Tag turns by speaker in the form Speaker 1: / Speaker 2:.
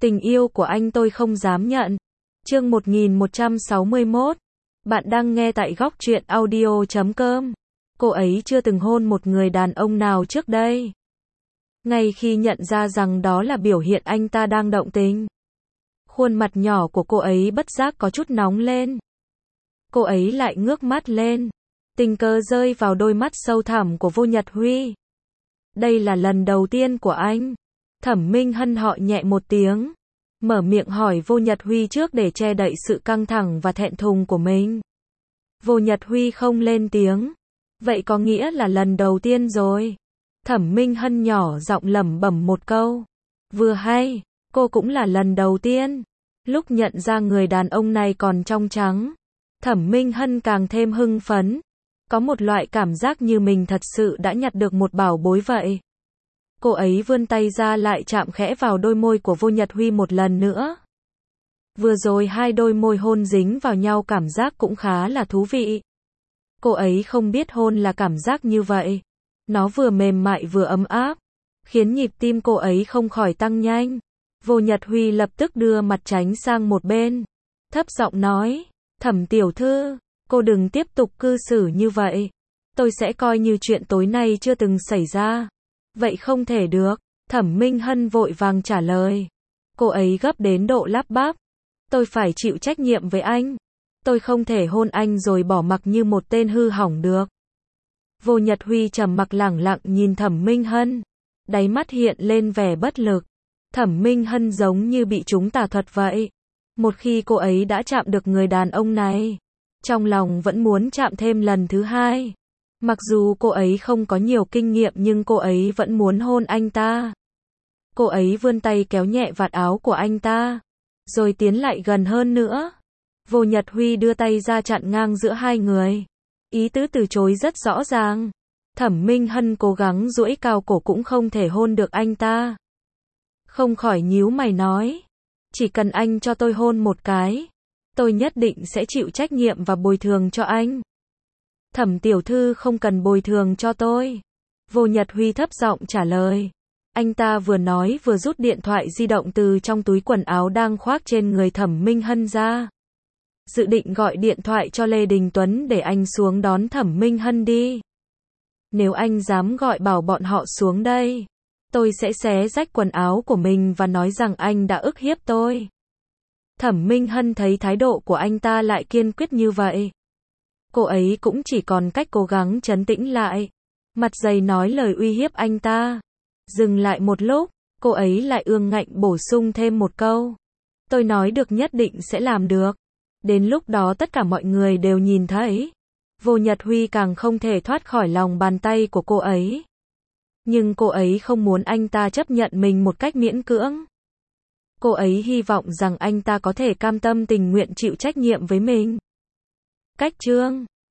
Speaker 1: Tình yêu của anh tôi không dám nhận. Chương 1161. Bạn đang nghe tại góc truyện audio.com. Cô ấy chưa từng hôn một người đàn ông nào trước đây. Ngay khi nhận ra rằng đó là biểu hiện anh ta đang động tình, khuôn mặt nhỏ của cô ấy bất giác có chút nóng lên. Cô ấy lại ngước mắt lên, tình cờ rơi vào đôi mắt sâu thẳm của Vô Nhật Huy. Đây là lần đầu tiên của anh. Thẩm Minh Hân họ nhẹ một tiếng, mở miệng hỏi Vô Nhật Huy trước để che đậy sự căng thẳng và thẹn thùng của mình. Vô Nhật Huy không lên tiếng. Vậy có nghĩa là lần đầu tiên rồi. Thẩm Minh Hân nhỏ giọng lẩm bẩm một câu. Vừa hay, cô cũng là lần đầu tiên. Lúc nhận ra người đàn ông này còn trong trắng, Thẩm Minh Hân càng thêm hưng phấn. Có một loại cảm giác như mình thật sự đã nhặt được một bảo bối vậy. Cô ấy vươn tay ra lại chạm khẽ vào đôi môi của Vô Nhật Huy một lần nữa. Vừa rồi hai đôi môi hôn dính vào nhau cảm giác cũng khá là thú vị. Cô ấy không biết hôn là cảm giác như vậy. Nó vừa mềm mại vừa ấm áp, khiến nhịp tim cô ấy không khỏi tăng nhanh. Vô Nhật Huy lập tức đưa mặt tránh sang một bên, thấp giọng nói, Thẩm tiểu thư, cô đừng tiếp tục cư xử như vậy. Tôi sẽ coi như chuyện tối nay chưa từng xảy ra. Vậy không thể được. Thẩm Minh Hân vội vàng trả lời. Cô ấy gấp đến độ lắp bắp. Tôi phải chịu trách nhiệm với anh. Tôi không thể hôn anh rồi bỏ mặc như một tên hư hỏng được. Vô Nhật Huy trầm mặc lẳng lặng nhìn Thẩm Minh Hân. Đáy mắt hiện lên vẻ bất lực. Thẩm Minh Hân giống như bị trúng tà thuật vậy. Một khi cô ấy đã chạm được người đàn ông này, trong lòng vẫn muốn chạm thêm lần thứ hai. Mặc dù cô ấy không có nhiều kinh nghiệm nhưng cô ấy vẫn muốn hôn anh ta. Cô ấy vươn tay kéo nhẹ vạt áo của anh ta, rồi tiến lại gần hơn nữa. Vô Nhật Huy đưa tay ra chặn ngang giữa hai người. Ý tứ từ chối rất rõ ràng. Thẩm Minh Hân cố gắng duỗi cao cổ cũng không thể hôn được anh ta. Không khỏi nhíu mày nói. Chỉ cần anh cho tôi hôn một cái, tôi nhất định sẽ chịu trách nhiệm và bồi thường cho anh. Thẩm tiểu thư không cần bồi thường cho tôi. Vô Nhật Huy thấp giọng trả lời. Anh ta vừa nói vừa rút điện thoại di động từ trong túi quần áo đang khoác trên người Thẩm Minh Hân ra. Dự định gọi điện thoại cho Lê Đình Tuấn để anh xuống đón Thẩm Minh Hân đi. Nếu anh dám gọi bảo bọn họ xuống đây, tôi sẽ xé rách quần áo của mình và nói rằng anh đã ức hiếp tôi. Thẩm Minh Hân thấy thái độ của anh ta lại kiên quyết như vậy. Cô ấy cũng chỉ còn cách cố gắng trấn tĩnh lại. Mặt dày nói lời uy hiếp anh ta. Dừng lại một lúc, cô ấy lại ương ngạnh bổ sung thêm một câu. Tôi nói được nhất định sẽ làm được. Đến lúc đó tất cả mọi người đều nhìn thấy. Vô Nhật Huy càng không thể thoát khỏi lòng bàn tay của cô ấy. Nhưng cô ấy không muốn anh ta chấp nhận mình một cách miễn cưỡng. Cô ấy hy vọng rằng anh ta có thể cam tâm tình nguyện chịu trách nhiệm với mình. Cách chương